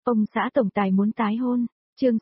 Ông xã tổng tài muốn tái hôn, chương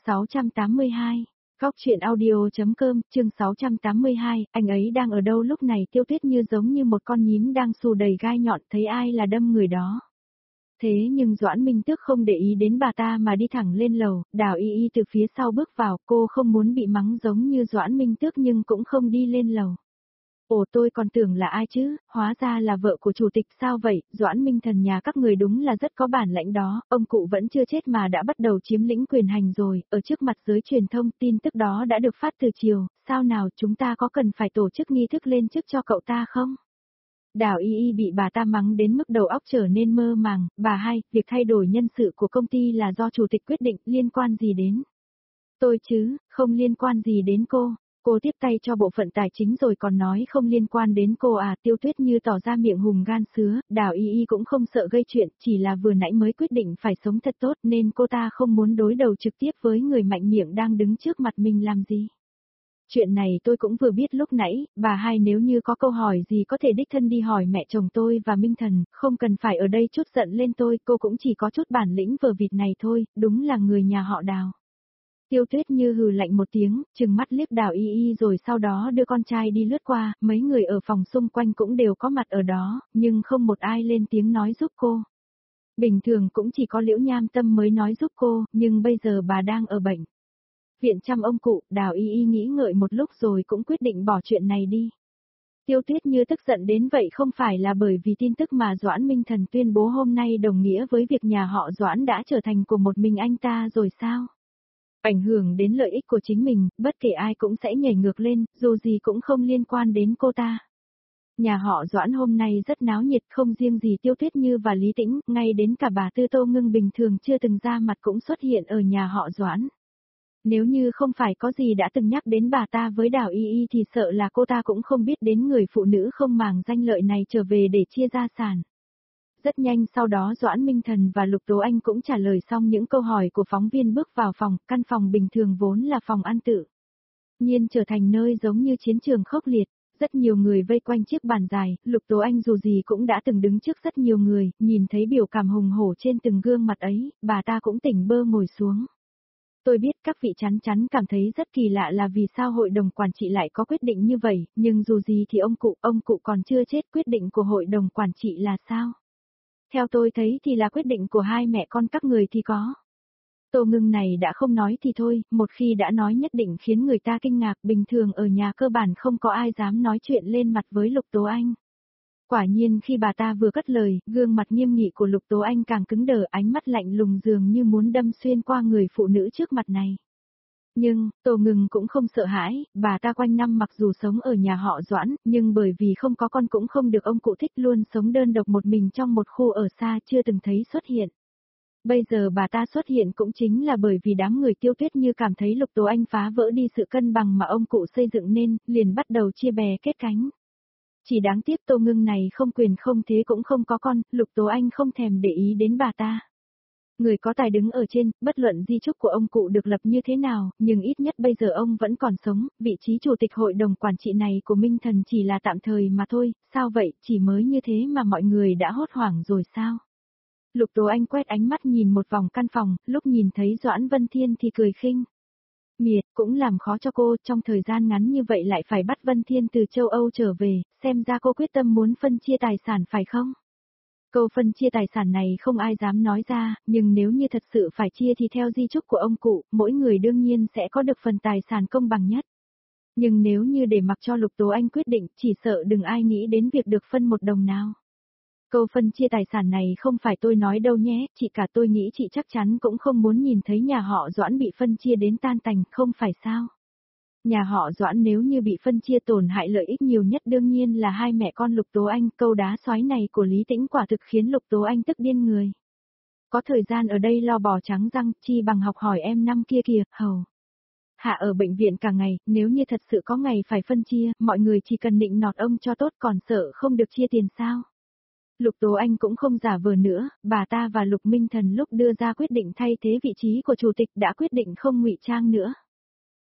682, Góc chuyện audio.com, chương 682, anh ấy đang ở đâu lúc này? Tiêu Tuyết Như giống như một con nhím đang xù đầy gai nhọn, thấy ai là đâm người đó. Thế nhưng Doãn Minh Tước không để ý đến bà ta mà đi thẳng lên lầu, Đào Y Y từ phía sau bước vào, cô không muốn bị mắng giống như Doãn Minh Tước nhưng cũng không đi lên lầu. Ồ, tôi còn tưởng là ai chứ, hóa ra là vợ của chủ tịch. Sao vậy? Doãn Minh Thần nhà các người đúng là rất có bản lãnh đó, ông cụ vẫn chưa chết mà đã bắt đầu chiếm lĩnh quyền hành rồi, ở trước mặt giới truyền thông tin tức đó đã được phát từ chiều, sao nào chúng ta có cần phải tổ chức nghi thức lên chức cho cậu ta không? Đào Y Y bị bà ta mắng đến mức đầu óc trở nên mơ màng. Bà hai, việc thay đổi nhân sự của công ty là do chủ tịch quyết định, liên quan gì đến tôi chứ? Không liên quan gì đến cô. Cô tiếp tay cho bộ phận tài chính rồi còn nói không liên quan đến cô à? Tiêu Tuyết Như tỏ ra miệng hùm gan sứa. Đào Y Y cũng không sợ gây chuyện, chỉ là vừa nãy mới quyết định phải sống thật tốt nên cô ta không muốn đối đầu trực tiếp với người mạnh miệng đang đứng trước mặt mình làm gì. Chuyện này tôi cũng vừa biết lúc nãy, bà hai, nếu như có câu hỏi gì có thể đích thân đi hỏi mẹ chồng tôi và Minh Thần, không cần phải ở đây chút giận lên tôi, cô cũng chỉ có chút bản lĩnh vờ vịt này thôi, đúng là người nhà họ Đào. Tiêu Tuyết Như hừ lạnh một tiếng, trừng mắt liếc Đào Y Y rồi sau đó đưa con trai đi lướt qua, mấy người ở phòng xung quanh cũng đều có mặt ở đó, nhưng không một ai lên tiếng nói giúp cô. Bình thường cũng chỉ có Liễu Nham Tâm mới nói giúp cô, nhưng bây giờ bà đang ở bệnh viện chăm ông cụ. Đào Y Y nghĩ ngợi một lúc rồi cũng quyết định bỏ chuyện này đi. Tiêu Tuyết Như tức giận đến vậy không phải là bởi vì tin tức mà Doãn Minh Thần tuyên bố hôm nay đồng nghĩa với việc nhà họ Doãn đã trở thành của một mình anh ta rồi sao? Ảnh hưởng đến lợi ích của chính mình, bất kể ai cũng sẽ nhảy ngược lên, dù gì cũng không liên quan đến cô ta. Nhà họ Doãn hôm nay rất náo nhiệt, không riêng gì Tiêu Tuyết Như và Lý Tĩnh, ngay đến cả bà Tư Tô Ngưng bình thường chưa từng ra mặt cũng xuất hiện ở nhà họ Doãn. Nếu như không phải có gì đã từng nhắc đến bà ta với Đào Y Y thì sợ là cô ta cũng không biết đến người phụ nữ không màng danh lợi này trở về để chia gia sản. Rất nhanh sau đó Doãn Minh Thần và Lục Tố Anh cũng trả lời xong những câu hỏi của phóng viên bước vào phòng, căn phòng bình thường vốn là phòng ăn tự nhiên trở thành nơi giống như chiến trường khốc liệt, rất nhiều người vây quanh chiếc bàn dài, Lục Tố Anh dù gì cũng đã từng đứng trước rất nhiều người, nhìn thấy biểu cảm hùng hổ trên từng gương mặt ấy, bà ta cũng tỉnh bơ ngồi xuống. Tôi biết các vị chắn chắn cảm thấy rất kỳ lạ là vì sao hội đồng quản trị lại có quyết định như vậy, nhưng dù gì thì ông cụ còn chưa chết, quyết định của hội đồng quản trị là sao? Theo tôi thấy thì là quyết định của hai mẹ con các người thì có. Tô Ngưng này đã không nói thì thôi, một khi đã nói nhất định khiến người ta kinh ngạc, bình thường ở nhà cơ bản không có ai dám nói chuyện lên mặt với Lục Tố Anh. Quả nhiên khi bà ta vừa cất lời, gương mặt nghiêm nghị của Lục Tố Anh càng cứng đờ, ánh mắt lạnh lùng dường như muốn đâm xuyên qua người phụ nữ trước mặt này. Nhưng, Tô Ngưng cũng không sợ hãi, bà ta quanh năm mặc dù sống ở nhà họ Doãn, nhưng bởi vì không có con cũng không được ông cụ thích, luôn sống đơn độc một mình trong một khu ở xa chưa từng thấy xuất hiện. Bây giờ bà ta xuất hiện cũng chính là bởi vì đám người Tiêu Tuyết Như cảm thấy Lục Tố Anh phá vỡ đi sự cân bằng mà ông cụ xây dựng nên, liền bắt đầu chia bè kết cánh. Chỉ đáng tiếc Tô Ngưng này không quyền không thế cũng không có con, Lục Tố Anh không thèm để ý đến bà ta. Người có tài đứng ở trên, bất luận di chúc của ông cụ được lập như thế nào, nhưng ít nhất bây giờ ông vẫn còn sống, vị trí chủ tịch hội đồng quản trị này của Minh Thần chỉ là tạm thời mà thôi, sao vậy, chỉ mới như thế mà mọi người đã hốt hoảng rồi sao? Lục Tố Anh quét ánh mắt nhìn một vòng căn phòng, lúc nhìn thấy Doãn Vân Thiên thì cười khinh miệt, cũng làm khó cho cô, trong thời gian ngắn như vậy lại phải bắt Vân Thiên từ châu Âu trở về, xem ra cô quyết tâm muốn phân chia tài sản phải không? Câu phân chia tài sản này không ai dám nói ra, nhưng nếu như thật sự phải chia thì theo di chúc của ông cụ, mỗi người đương nhiên sẽ có được phần tài sản công bằng nhất. Nhưng nếu như để mặc cho Lục Tố Anh quyết định, chỉ sợ đừng ai nghĩ đến việc được phân một đồng nào. Câu phân chia tài sản này không phải tôi nói đâu nhé, chị cả tôi nghĩ chị chắc chắn cũng không muốn nhìn thấy nhà họ Doãn bị phân chia đến tan tành, không phải sao? Nhà họ Doãn nếu như bị phân chia tổn hại lợi ích nhiều nhất đương nhiên là hai mẹ con Lục Tố Anh, câu đá xoáy này của Lý Tĩnh quả thực khiến Lục Tố Anh tức điên người. Có thời gian ở đây lo bò trắng răng, chi bằng học hỏi em năm kia kìa, hầu. Hạ ở bệnh viện cả ngày, nếu như thật sự có ngày phải phân chia, mọi người chỉ cần nịnh nọt ông cho tốt còn sợ không được chia tiền sao. Lục Tố Anh cũng không giả vờ nữa, bà ta và Lục Minh Thần lúc đưa ra quyết định thay thế vị trí của chủ tịch đã quyết định không ngụy trang nữa.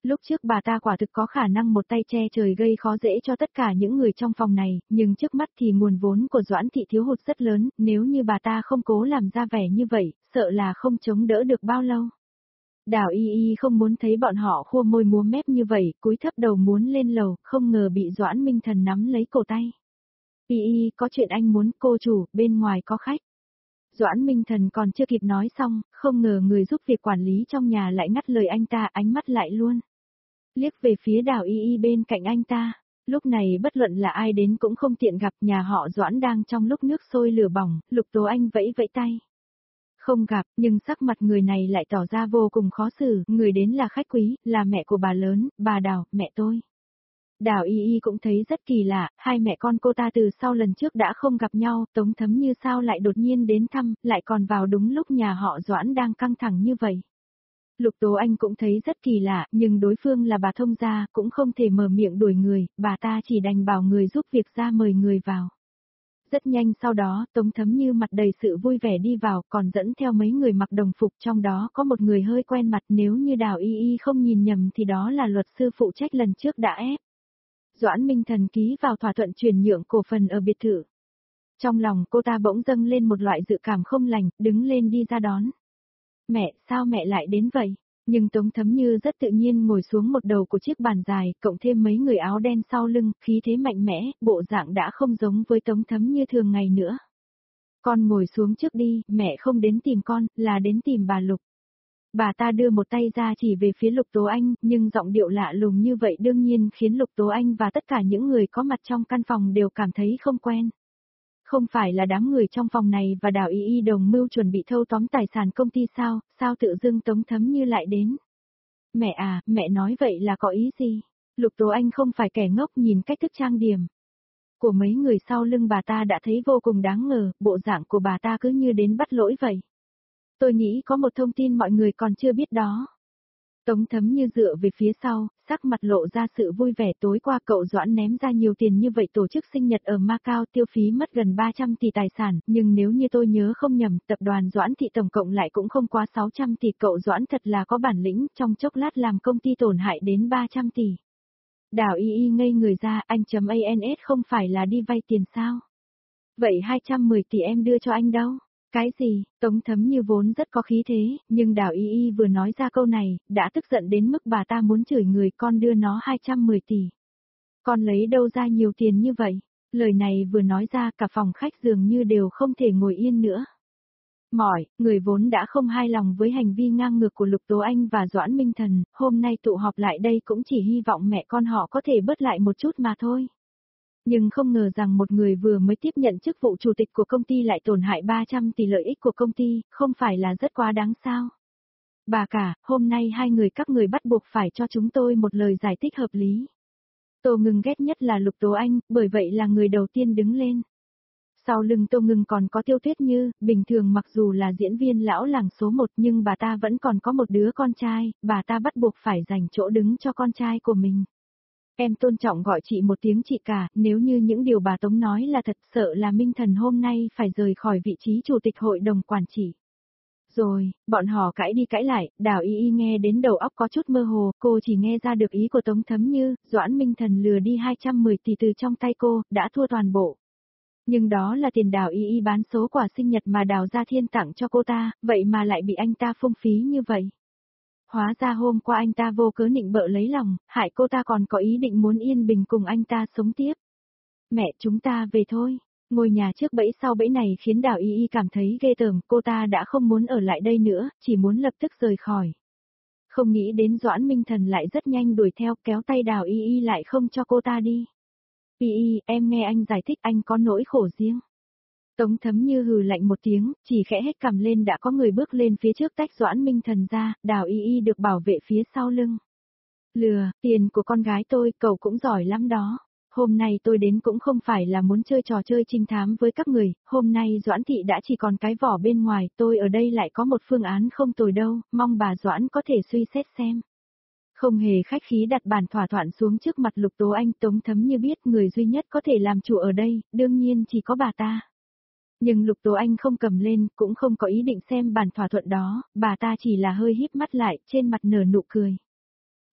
Lúc trước bà ta quả thực có khả năng một tay che trời gây khó dễ cho tất cả những người trong phòng này, nhưng trước mắt thì nguồn vốn của Doãn Thị thiếu hụt rất lớn, nếu như bà ta không cố làm ra vẻ như vậy, sợ là không chống đỡ được bao lâu. Đào Y Y không muốn thấy bọn họ khua môi múa mép như vậy, cúi thấp đầu muốn lên lầu, không ngờ bị Doãn Minh Thần nắm lấy cổ tay. Y Y, có chuyện anh muốn, cô chủ, bên ngoài có khách. Doãn Minh Thần còn chưa kịp nói xong, không ngờ người giúp việc quản lý trong nhà lại ngắt lời anh ta, ánh mắt lại luôn. Liếc về phía Đào Y Y bên cạnh anh ta. Lúc này bất luận là ai đến cũng không tiện gặp, nhà họ Doãn đang trong lúc nước sôi lửa bỏng, Lục Tố Anh vẫy vẫy tay. Không gặp, nhưng sắc mặt người này lại tỏ ra vô cùng khó xử, người đến là khách quý, là mẹ của bà lớn, bà Đào, mẹ tôi. Đào Y Y cũng thấy rất kỳ lạ, hai mẹ con cô ta từ sau lần trước đã không gặp nhau, Tống Thấm Như sao lại đột nhiên đến thăm, lại còn vào đúng lúc nhà họ Doãn đang căng thẳng như vậy. Lục Tố Anh cũng thấy rất kỳ lạ, nhưng đối phương là bà thông gia, cũng không thể mở miệng đuổi người, bà ta chỉ đành bảo người giúp việc ra mời người vào. Rất nhanh sau đó, Tống Thấm Như mặt đầy sự vui vẻ đi vào, còn dẫn theo mấy người mặc đồng phục, trong đó có một người hơi quen mặt, nếu như Đào Y Y không nhìn nhầm thì đó là luật sư phụ trách lần trước đã ép Doãn Minh Thần ký vào thỏa thuận chuyển nhượng cổ phần ở biệt thự. Trong lòng cô ta bỗng dâng lên một loại dự cảm không lành, đứng lên đi ra đón. Mẹ, sao mẹ lại đến vậy? Nhưng Tống Thấm Như rất tự nhiên ngồi xuống một đầu của chiếc bàn dài, cộng thêm mấy người áo đen sau lưng, khí thế mạnh mẽ, bộ dạng đã không giống với Tống Thấm Như thường ngày nữa. Con ngồi xuống trước đi, mẹ không đến tìm con, là đến tìm bà Lục. Bà ta đưa một tay ra chỉ về phía Lục Tố Anh, nhưng giọng điệu lạ lùng như vậy đương nhiên khiến Lục Tố Anh và tất cả những người có mặt trong căn phòng đều cảm thấy không quen. Không phải là đám người trong phòng này và Đào Y Y đồng mưu chuẩn bị thâu tóm tài sản công ty sao tự dưng Tống Thấm Như lại đến? Mẹ à, mẹ nói vậy là có ý gì? Lục Tố Anh không phải kẻ ngốc, nhìn cách thức trang điểm của mấy người sau lưng bà ta đã thấy vô cùng đáng ngờ, bộ dạng của bà ta cứ như đến bắt lỗi vậy. Tôi nghĩ có một thông tin mọi người còn chưa biết đó. Tống Thấm Như dựa về phía sau, sắc mặt lộ ra sự vui vẻ. Tối qua cậu Doãn ném ra nhiều tiền như vậy tổ chức sinh nhật ở Macau, tiêu phí mất gần 300 tỷ tài sản, nhưng nếu như tôi nhớ không nhầm, tập đoàn Doãn Thị tổng cộng lại cũng không quá 600 tỷ. Cậu Doãn thật là có bản lĩnh, trong chốc lát làm công ty tổn hại đến 300 tỷ. Đào Y Y ngây người ra, anh.ans không phải là đi vay tiền sao? Vậy 210 tỷ em đưa cho anh đâu? Cái gì? Tống Thấm Như vốn rất có khí thế, nhưng Đào Y Y vừa nói ra câu này, đã tức giận đến mức bà ta muốn chửi người. Con đưa nó 210 tỷ. Con lấy đâu ra nhiều tiền như vậy? Lời này vừa nói ra cả phòng khách dường như đều không thể ngồi yên nữa. Người vốn đã không hài lòng với hành vi ngang ngược của Lục Tố Anh và Doãn Minh Thần, hôm nay tụ họp lại đây cũng chỉ hy vọng mẹ con họ có thể bớt lại một chút mà thôi. Nhưng không ngờ rằng một người vừa mới tiếp nhận chức vụ chủ tịch của công ty lại tổn hại 300 tỷ lợi ích của công ty, không phải là rất quá đáng sao? Bà cả, hôm nay hai người các người bắt buộc phải cho chúng tôi một lời giải thích hợp lý. Tô Ngưng ghét nhất là Lục Tố Anh, bởi vậy là người đầu tiên đứng lên. Sau lưng Tô Ngưng còn có Tiêu Tuyết Như, bình thường mặc dù là diễn viên lão làng số 1 nhưng bà ta vẫn còn có một đứa con trai, bà ta bắt buộc phải dành chỗ đứng cho con trai của mình. Em tôn trọng gọi chị một tiếng chị cả, nếu như những điều bà Tống nói là thật, sợ là Minh Thần hôm nay phải rời khỏi vị trí chủ tịch hội đồng quản trị. Rồi, bọn họ cãi đi cãi lại, Đào Y Y nghe đến đầu óc có chút mơ hồ, cô chỉ nghe ra được ý của Tống Thấm Như, Doãn Minh Thần lừa đi 210 tỷ từ trong tay cô, đã thua toàn bộ. Nhưng đó là tiền Đào Y Y bán số quà sinh nhật mà Đào Gia Thiên tặng cho cô ta, vậy mà lại bị anh ta phung phí như vậy. Hóa ra hôm qua anh ta vô cớ nịnh bợ lấy lòng, hại cô ta còn có ý định muốn yên bình cùng anh ta sống tiếp. Mẹ, chúng ta về thôi. Ngôi nhà trước bẫy sau bẫy này khiến Đào Y Y cảm thấy ghê tởm, cô ta đã không muốn ở lại đây nữa, chỉ muốn lập tức rời khỏi. Không nghĩ đến Doãn Minh Thần lại rất nhanh đuổi theo, kéo tay Đào Y Y lại không cho cô ta đi. Y Y, em nghe anh giải thích, anh có nỗi khổ riêng. Tống Thấm Như hừ lạnh một tiếng, chỉ khẽ hết cằm lên đã có người bước lên phía trước tách Doãn Minh Thần ra, Đào Y Y được bảo vệ phía sau lưng. Lừa, tiền của con gái tôi, cậu cũng giỏi lắm đó. Hôm nay tôi đến cũng không phải là muốn chơi trò chơi trinh thám với các người, hôm nay Doãn Thị đã chỉ còn cái vỏ bên ngoài, tôi ở đây lại có một phương án không tồi đâu, mong bà Doãn có thể suy xét xem. Không hề khách khí đặt bàn thỏa thuận xuống trước mặt Lục Tố Anh. Tống Thấm Như biết người duy nhất có thể làm chủ ở đây, đương nhiên chỉ có bà ta. Nhưng Lục Tố Anh không cầm lên, cũng không có ý định xem bản thỏa thuận đó, bà ta chỉ là hơi híp mắt lại, trên mặt nở nụ cười.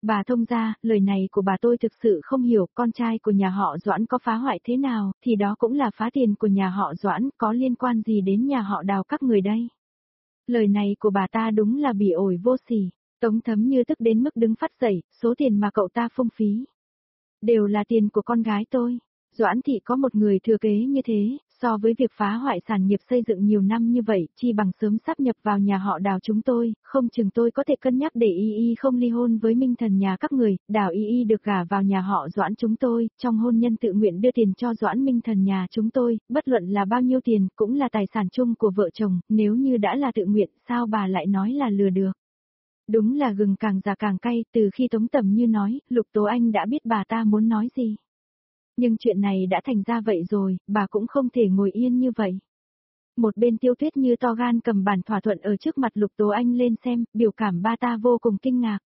Bà thông gia, lời này của bà tôi thực sự không hiểu, con trai của nhà họ Doãn có phá hoại thế nào, thì đó cũng là phá tiền của nhà họ Doãn, có liên quan gì đến nhà họ Đào các người đây. Lời này của bà ta đúng là bỉ ổi vô sỉ. Tống Thấm Như tức đến mức đứng phát dậy, số tiền mà cậu ta phung phí. Đều là tiền của con gái tôi. Doãn thị có một người thừa kế như thế, so với việc phá hoại sản nghiệp xây dựng nhiều năm như vậy, chi bằng sớm sáp nhập vào nhà họ Đào chúng tôi, không chừng tôi có thể cân nhắc để Y Y không ly hôn với Minh Thần nhà các người, Đào Y Y được gả vào nhà họ Doãn chúng tôi, trong hôn nhân tự nguyện đưa tiền cho Doãn Minh Thần nhà chúng tôi, bất luận là bao nhiêu tiền, cũng là tài sản chung của vợ chồng, nếu như đã là tự nguyện, sao bà lại nói là lừa được. Đúng là gừng càng già càng cay, từ khi Tống Tầm Như nói, Lục Tố Anh đã biết bà ta muốn nói gì. Nhưng chuyện này đã thành ra vậy rồi, bà cũng không thể ngồi yên như vậy. Một bên Tiêu Tuyết Như to gan cầm bản thỏa thuận ở trước mặt Lục Tố Anh lên xem, biểu cảm ba ta vô cùng kinh ngạc.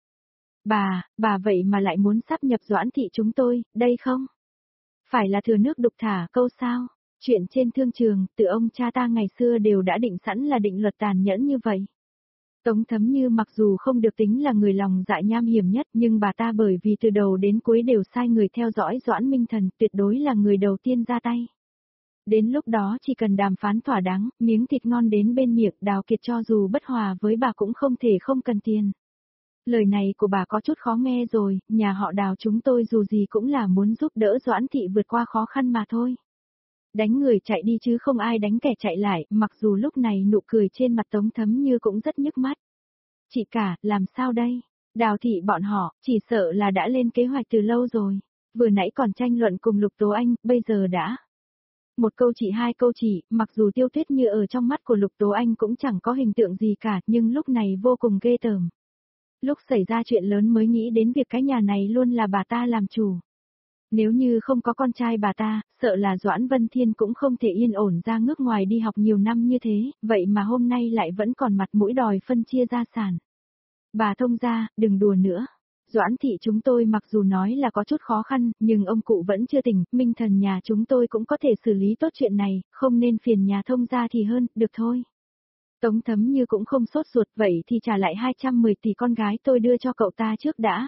Bà vậy mà lại muốn sáp nhập Doãn thị chúng tôi, đây không? Phải là thừa nước đục thả câu sao? Chuyện trên thương trường, từ ông cha ta ngày xưa đều đã định sẵn là định luật tàn nhẫn như vậy. Tống Thấm Như mặc dù không được tính là người lòng dạ nham hiểm nhất nhưng bà ta bởi vì từ đầu đến cuối đều sai người theo dõi Doãn Minh Thần tuyệt đối là người đầu tiên ra tay. Đến lúc đó chỉ cần đàm phán thỏa đáng, miếng thịt ngon đến bên miệng Đào Kiệt cho dù bất hòa với bà cũng không thể không cần tiền. Lời này của bà có chút khó nghe rồi, nhà họ Đào chúng tôi dù gì cũng là muốn giúp đỡ Doãn thị vượt qua khó khăn mà thôi. Đánh người chạy đi chứ không ai đánh kẻ chạy lại, mặc dù lúc này nụ cười trên mặt Tống Thấm Như cũng rất nhức mắt. Chị cả, làm sao đây? Đào thị bọn họ, chỉ sợ là đã lên kế hoạch từ lâu rồi. Vừa nãy còn tranh luận cùng Lục Tố Anh, bây giờ đã. Một câu chỉ hai câu chỉ, mặc dù Tiêu Tuyết Như ở trong mắt của Lục Tố Anh cũng chẳng có hình tượng gì cả, nhưng lúc này vô cùng ghê tởm. Lúc xảy ra chuyện lớn mới nghĩ đến việc cái nhà này luôn là bà ta làm chủ. Nếu như không có con trai bà ta, sợ là Doãn Vân Thiên cũng không thể yên ổn ra nước ngoài đi học nhiều năm như thế, vậy mà hôm nay lại vẫn còn mặt mũi đòi phân chia gia sản. Bà thông gia, đừng đùa nữa. Doãn thị chúng tôi mặc dù nói là có chút khó khăn, nhưng ông cụ vẫn chưa tỉnh, Minh Thần nhà chúng tôi cũng có thể xử lý tốt chuyện này, không nên phiền nhà thông gia thì hơn, được thôi. Tống Thấm Như cũng không sốt ruột, vậy thì trả lại 210 tỷ con gái tôi đưa cho cậu ta trước đã.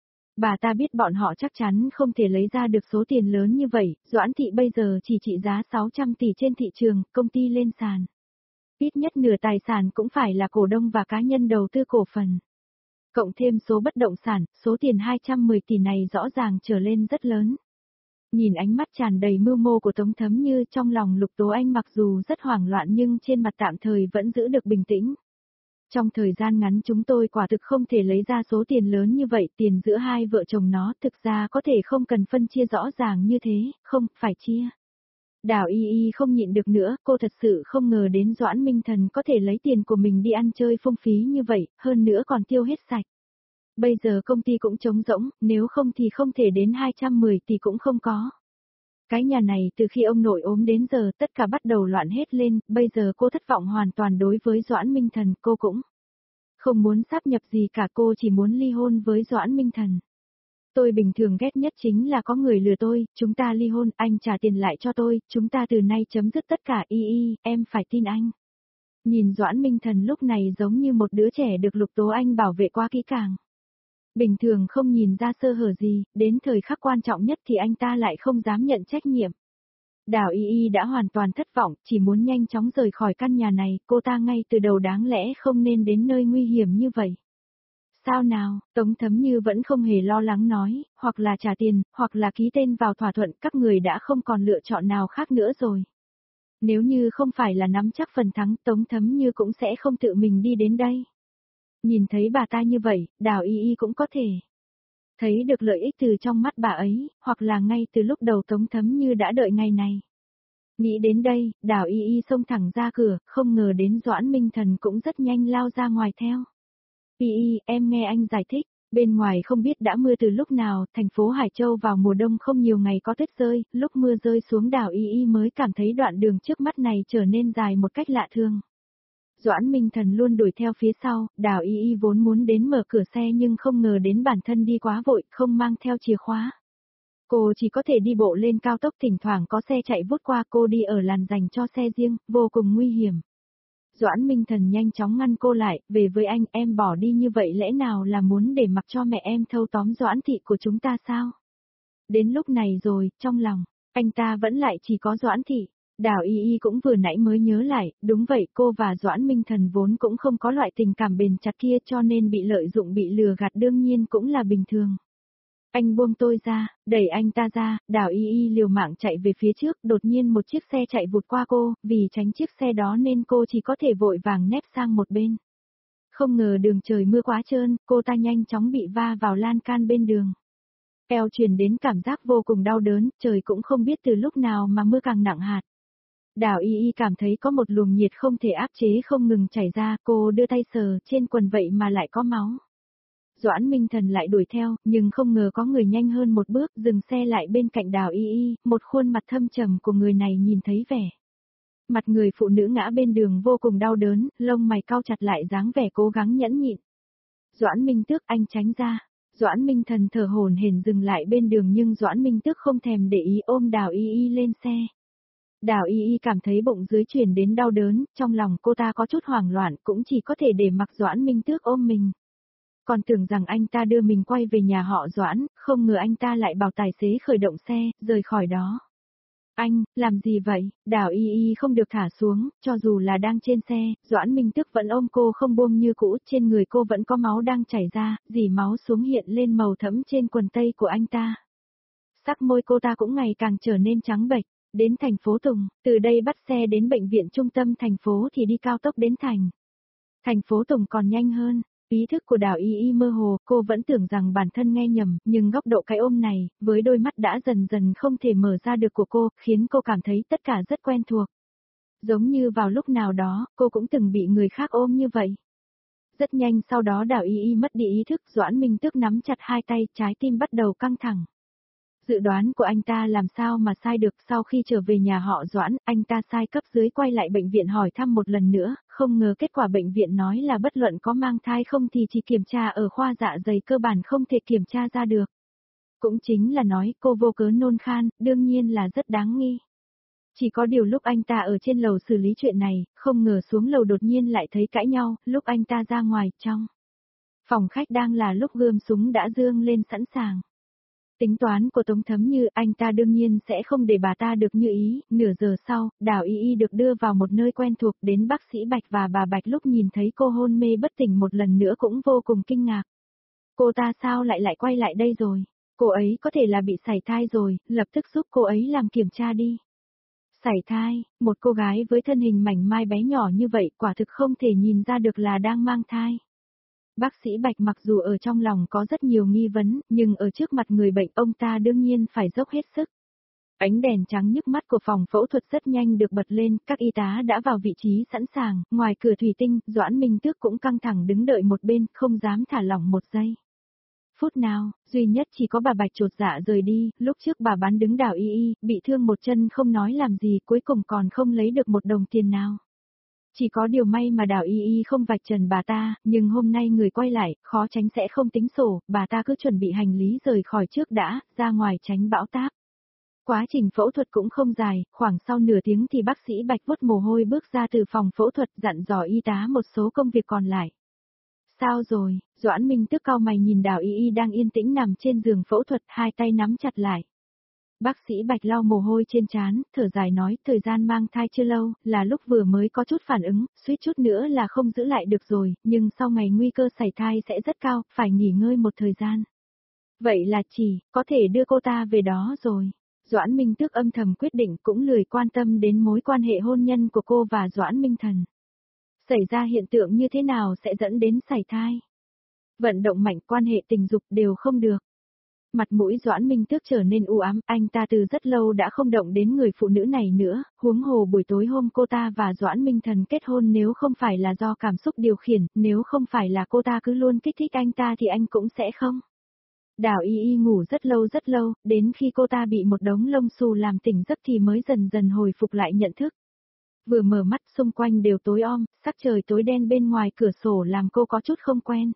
Bà ta biết bọn họ chắc chắn không thể lấy ra được số tiền lớn như vậy, Doãn thị bây giờ chỉ trị giá 600 tỷ trên thị trường, công ty lên sàn. Ít nhất nửa tài sản cũng phải là cổ đông và cá nhân đầu tư cổ phần. Cộng thêm số bất động sản, số tiền 210 tỷ này rõ ràng trở lên rất lớn. Nhìn ánh mắt tràn đầy mưu mô của Tống Thấm Như trong lòng Lục Tố Anh mặc dù rất hoảng loạn nhưng trên mặt tạm thời vẫn giữ được bình tĩnh. Trong thời gian ngắn chúng tôi quả thực không thể lấy ra số tiền lớn như vậy, tiền giữa hai vợ chồng nó thực ra có thể không cần phân chia rõ ràng như thế, không, phải chia. Đào Y Y không nhịn được nữa, cô thật sự không ngờ đến Doãn Minh Thần có thể lấy tiền của mình đi ăn chơi phung phí như vậy, hơn nữa còn tiêu hết sạch. Bây giờ công ty cũng trống rỗng, nếu không thì không thể đến 210 tỷ cũng không có. Cái nhà này từ khi ông nội ốm đến giờ tất cả bắt đầu loạn hết lên, bây giờ cô thất vọng hoàn toàn đối với Doãn Minh Thần, cô cũng không muốn sáp nhập gì cả, cô chỉ muốn ly hôn với Doãn Minh Thần. Tôi bình thường ghét nhất chính là có người lừa tôi, chúng ta ly hôn, anh trả tiền lại cho tôi, chúng ta từ nay chấm dứt tất cả. Y Y, em phải tin anh. Nhìn Doãn Minh Thần lúc này giống như một đứa trẻ được Lục Tố Anh bảo vệ quá kỹ càng. Bình thường không nhìn ra sơ hở gì, đến thời khắc quan trọng nhất thì anh ta lại không dám nhận trách nhiệm. Đào Y Y đã hoàn toàn thất vọng, chỉ muốn nhanh chóng rời khỏi căn nhà này, cô ta ngay từ đầu đáng lẽ không nên đến nơi nguy hiểm như vậy. Sao nào, Tống Thấm Như vẫn không hề lo lắng nói, hoặc là trả tiền, hoặc là ký tên vào thỏa thuận, các người đã không còn lựa chọn nào khác nữa rồi. Nếu như không phải là nắm chắc phần thắng, Tống Thấm Như cũng sẽ không tự mình đi đến đây. Nhìn thấy bà ta như vậy, Đào Y Y cũng có thể thấy được lợi ích từ trong mắt bà ấy, hoặc là ngay từ lúc đầu Tống Thấm Như đã đợi ngày này. Nghĩ đến đây, Đào Y Y xông thẳng ra cửa, không ngờ đến Doãn Minh Thần cũng rất nhanh lao ra ngoài theo. Y Y, em nghe anh giải thích, bên ngoài không biết đã mưa từ lúc nào, thành phố Hải Châu vào mùa đông không nhiều ngày có tuyết rơi, lúc mưa rơi xuống Đào Y Y mới cảm thấy đoạn đường trước mắt này trở nên dài một cách lạ thường. Doãn Minh Thần luôn đuổi theo phía sau, Đào Y Y vốn muốn đến mở cửa xe nhưng không ngờ đến bản thân đi quá vội, không mang theo chìa khóa. Cô chỉ có thể đi bộ lên cao tốc, thỉnh thoảng có xe chạy vút qua, cô đi ở làn dành cho xe riêng, vô cùng nguy hiểm. Doãn Minh Thần nhanh chóng ngăn cô lại, về với anh, em bỏ đi như vậy lẽ nào là muốn để mặc cho mẹ em thâu tóm Doãn thị của chúng ta sao? Đến lúc này rồi, trong lòng, anh ta vẫn lại chỉ có Doãn thị. Đào Y Y cũng vừa nãy mới nhớ lại, đúng vậy cô và Doãn Minh Thần vốn cũng không có loại tình cảm bền chặt kia cho nên bị lợi dụng bị lừa gạt đương nhiên cũng là bình thường. Anh buông tôi ra, đẩy anh ta ra, Đào Y Y liều mạng chạy về phía trước, đột nhiên một chiếc xe chạy vụt qua cô, vì tránh chiếc xe đó nên cô chỉ có thể vội vàng nép sang một bên. Không ngờ đường trời mưa quá trơn, cô ta nhanh chóng bị va vào lan can bên đường. Eo truyền đến cảm giác vô cùng đau đớn, trời cũng không biết từ lúc nào mà mưa càng nặng hạt. Đào Y Y cảm thấy có một luồng nhiệt không thể áp chế không ngừng chảy ra, cô đưa tay sờ trên quần vậy mà lại có máu. Doãn Minh Thần lại đuổi theo, nhưng không ngờ có người nhanh hơn một bước, dừng xe lại bên cạnh Đào Y Y, một khuôn mặt thâm trầm của người này nhìn thấy vẻ. Mặt người phụ nữ ngã bên đường vô cùng đau đớn, lông mày cau chặt lại dáng vẻ cố gắng nhẫn nhịn. Doãn Minh Tước, anh tránh ra. Doãn Minh Thần thở hổn hển dừng lại bên đường nhưng Doãn Minh Tước không thèm để ý ôm Đào Y Y lên xe. Đào Y Y cảm thấy bụng dưới truyền đến đau đớn, trong lòng cô ta có chút hoảng loạn cũng chỉ có thể để mặc Doãn Minh Tước ôm mình. Còn tưởng rằng anh ta đưa mình quay về nhà họ Doãn, không ngờ anh ta lại bảo tài xế khởi động xe, rời khỏi đó. Anh, làm gì vậy? Đào Y Y không được thả xuống, cho dù là đang trên xe, Doãn Minh Tước vẫn ôm cô không buông như cũ, trên người cô vẫn có máu đang chảy ra, dì máu xuống hiện lên màu thẫm trên quần tây của anh ta. Sắc môi cô ta cũng ngày càng trở nên trắng bệch. Đến thành phố Tùng, từ đây bắt xe đến bệnh viện trung tâm thành phố thì đi cao tốc đến thành. Thành phố Tùng còn nhanh hơn. Ý thức của Đào Y Y mơ hồ, cô vẫn tưởng rằng bản thân nghe nhầm, nhưng góc độ cái ôm này, với đôi mắt đã dần dần không thể mở ra được của cô, khiến cô cảm thấy tất cả rất quen thuộc. Giống như vào lúc nào đó, cô cũng từng bị người khác ôm như vậy. Rất nhanh sau đó Đào Y Y mất đi ý thức, Doãn Minh Tước nắm chặt hai tay, trái tim bắt đầu căng thẳng. Dự đoán của anh ta làm sao mà sai được, sau khi trở về nhà họ Doãn, anh ta sai cấp dưới quay lại bệnh viện hỏi thăm một lần nữa, không ngờ kết quả bệnh viện nói là bất luận có mang thai không thì chỉ kiểm tra ở khoa dạ dày cơ bản không thể kiểm tra ra được. Cũng chính là nói cô vô cớ nôn khan, đương nhiên là rất đáng nghi. Chỉ có điều lúc anh ta ở trên lầu xử lý chuyện này, không ngờ xuống lầu đột nhiên lại thấy cãi nhau, lúc anh ta ra ngoài, trong phòng khách đang là lúc gươm súng đã dương lên sẵn sàng. Tính toán của Tống Thấm Như, anh ta đương nhiên sẽ không để bà ta được như ý, nửa giờ sau, Đào Y Y được đưa vào một nơi quen thuộc, đến bác sĩ Bạch và bà Bạch lúc nhìn thấy cô hôn mê bất tỉnh một lần nữa cũng vô cùng kinh ngạc. Cô ta sao lại quay lại đây rồi? Cô ấy có thể là bị sảy thai rồi, lập tức giúp cô ấy làm kiểm tra đi. Sảy thai, một cô gái với thân hình mảnh mai bé nhỏ như vậy quả thực không thể nhìn ra được là đang mang thai. Bác sĩ Bạch mặc dù ở trong lòng có rất nhiều nghi vấn, nhưng ở trước mặt người bệnh ông ta đương nhiên phải dốc hết sức. Ánh đèn trắng nhức mắt của phòng phẫu thuật rất nhanh được bật lên, các y tá đã vào vị trí sẵn sàng, ngoài cửa thủy tinh, Doãn Minh Tước cũng căng thẳng đứng đợi một bên, không dám thả lỏng một giây. Phút nào, duy nhất chỉ có bà Bạch chột dạ rời đi, lúc trước bà bán đứng Đào Y Y, bị thương một chân không nói làm gì, cuối cùng còn không lấy được một đồng tiền nào. Chỉ có điều may mà Đào Y Y không vạch trần bà ta, nhưng hôm nay người quay lại, khó tránh sẽ không tính sổ, bà ta cứ chuẩn bị hành lý rời khỏi trước đã, ra ngoài tránh bão táp. Quá trình phẫu thuật cũng không dài, khoảng sau nửa tiếng thì bác sĩ Bạch vuốt mồ hôi bước ra từ phòng phẫu thuật dặn dò y tá một số công việc còn lại. Sao rồi? Doãn Minh Tước cau mày nhìn Đào Y Y đang yên tĩnh nằm trên giường phẫu thuật, hai tay nắm chặt lại. Bác sĩ Bạch lau mồ hôi trên trán, thở dài nói, thời gian mang thai chưa lâu, là lúc vừa mới có chút phản ứng, suýt chút nữa là không giữ lại được rồi, nhưng sau ngày nguy cơ sảy thai sẽ rất cao, phải nghỉ ngơi một thời gian. Vậy là có thể đưa cô ta về đó rồi. Doãn Minh Tước âm thầm quyết định cũng lười quan tâm đến mối quan hệ hôn nhân của cô và Doãn Minh Thần. Xảy ra hiện tượng như thế nào sẽ dẫn đến sảy thai? Vận động mạnh, quan hệ tình dục đều không được. Mặt mũi Doãn Minh Tước trở nên u ám, anh ta từ rất lâu đã không động đến người phụ nữ này nữa, huống hồ buổi tối hôm cô ta và Doãn Minh Thần kết hôn nếu không phải là do cảm xúc điều khiển, nếu không phải là cô ta cứ luôn kích thích anh ta thì anh cũng sẽ không. Đào Y Y ngủ rất lâu, đến khi cô ta bị một đống lông xù làm tỉnh giấc thì mới dần dần hồi phục lại nhận thức. Vừa mở mắt xung quanh đều tối om, sắc trời tối đen bên ngoài cửa sổ làm cô có chút không quen.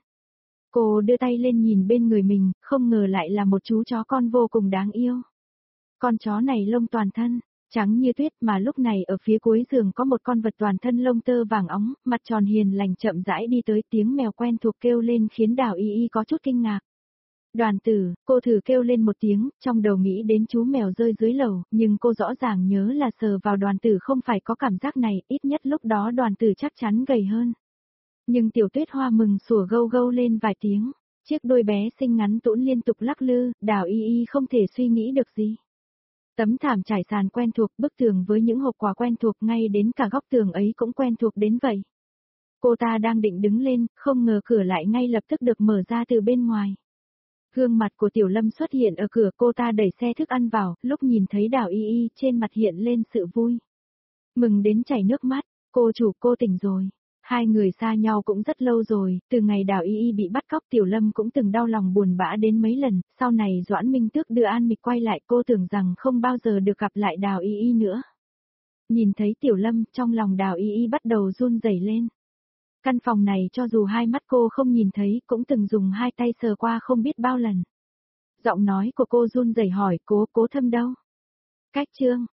Cô đưa tay lên nhìn bên người mình, không ngờ lại là một chú chó con vô cùng đáng yêu. Con chó này lông toàn thân, trắng như tuyết mà lúc này ở phía cuối giường có một con vật toàn thân lông tơ vàng óng, mặt tròn hiền lành chậm rãi đi tới, tiếng mèo quen thuộc kêu lên khiến Đào Y Y có chút kinh ngạc. Đoàn tử, cô thử kêu lên một tiếng, trong đầu nghĩ đến chú mèo rơi dưới lầu, nhưng cô rõ ràng nhớ là sờ vào đoàn tử không phải có cảm giác này, ít nhất lúc đó đoàn tử chắc chắn gầy hơn. Nhưng Tiểu Tuyết Hoa mừng sủa gâu gâu lên vài tiếng, chiếc đuôi bé xinh ngắn tũn liên tục lắc lư, Đào Y Y không thể suy nghĩ được gì. Tấm thảm trải sàn quen thuộc, bức tường với những hộp quà quen thuộc, ngay đến cả góc tường ấy cũng quen thuộc đến vậy. Cô ta đang định đứng lên, không ngờ cửa lại ngay lập tức được mở ra từ bên ngoài. Gương mặt của Tiểu Lâm xuất hiện ở cửa, cô ta đẩy xe thức ăn vào, lúc nhìn thấy Đào Y Y trên mặt hiện lên sự vui. Mừng đến chảy nước mắt, cô chủ, cô tỉnh rồi. Hai người xa nhau cũng rất lâu rồi, từ ngày Đào Y Y bị bắt cóc Tiểu Lâm cũng từng đau lòng buồn bã đến mấy lần, sau này Doãn Minh Tước đưa An Mịch quay lại, cô tưởng rằng không bao giờ được gặp lại Đào Y Y nữa. Nhìn thấy Tiểu Lâm, trong lòng Đào Y Y bắt đầu run rẩy lên. Căn phòng này cho dù hai mắt cô không nhìn thấy, cũng từng dùng hai tay sờ qua không biết bao lần. Giọng nói của cô run rẩy hỏi, cố Thâm đâu? Cách Trương,